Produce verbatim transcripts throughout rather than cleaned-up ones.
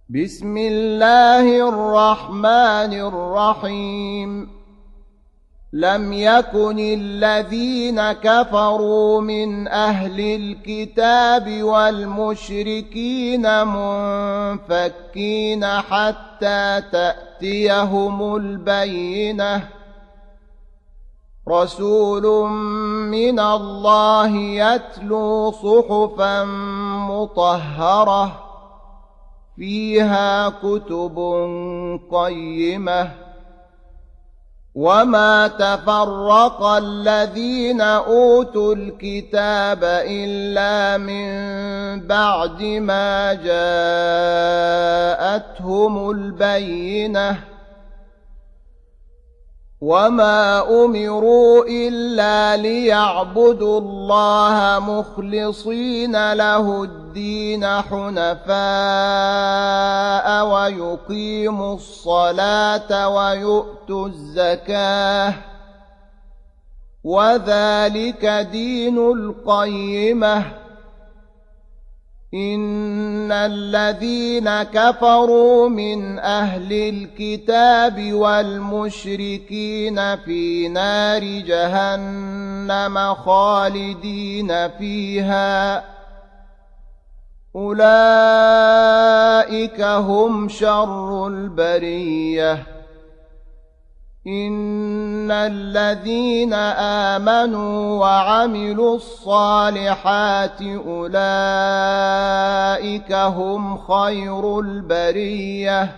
بسم الله الرحمن الرحيم لم يكن الذين كفروا من أهل الكتاب والمشركين منفكين حتى تأتيهم البينة رسول من الله يتلو صحفا مطهرة فيها كتب قيمة وما تفرق الذين أوتوا الكتاب إلا من بعد ما جاءتهم البينة وما أمروا إلا ليعبدوا الله مخلصين له الدين حنفاء ويقيموا الصلاة ويؤتوا الزكاة وذلك دين القيمة إن الذين كفروا من أهل الكتاب والمشركين في نار جهنم خالدين فيها أولئك هم شر البرية إن الذين آمنوا وعملوا الصالحات أولئك هم خير البرية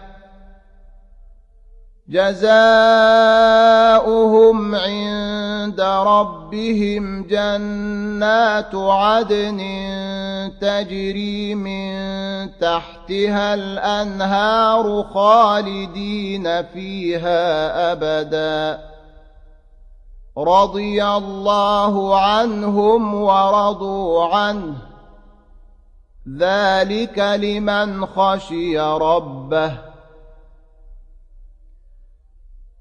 جزاؤهم عند ربهم جنات عدن تجري من تحتها الأنهار خالدين فيها أبدا رضي الله عنهم ورضوا عنه ذلك لمن خشي ربه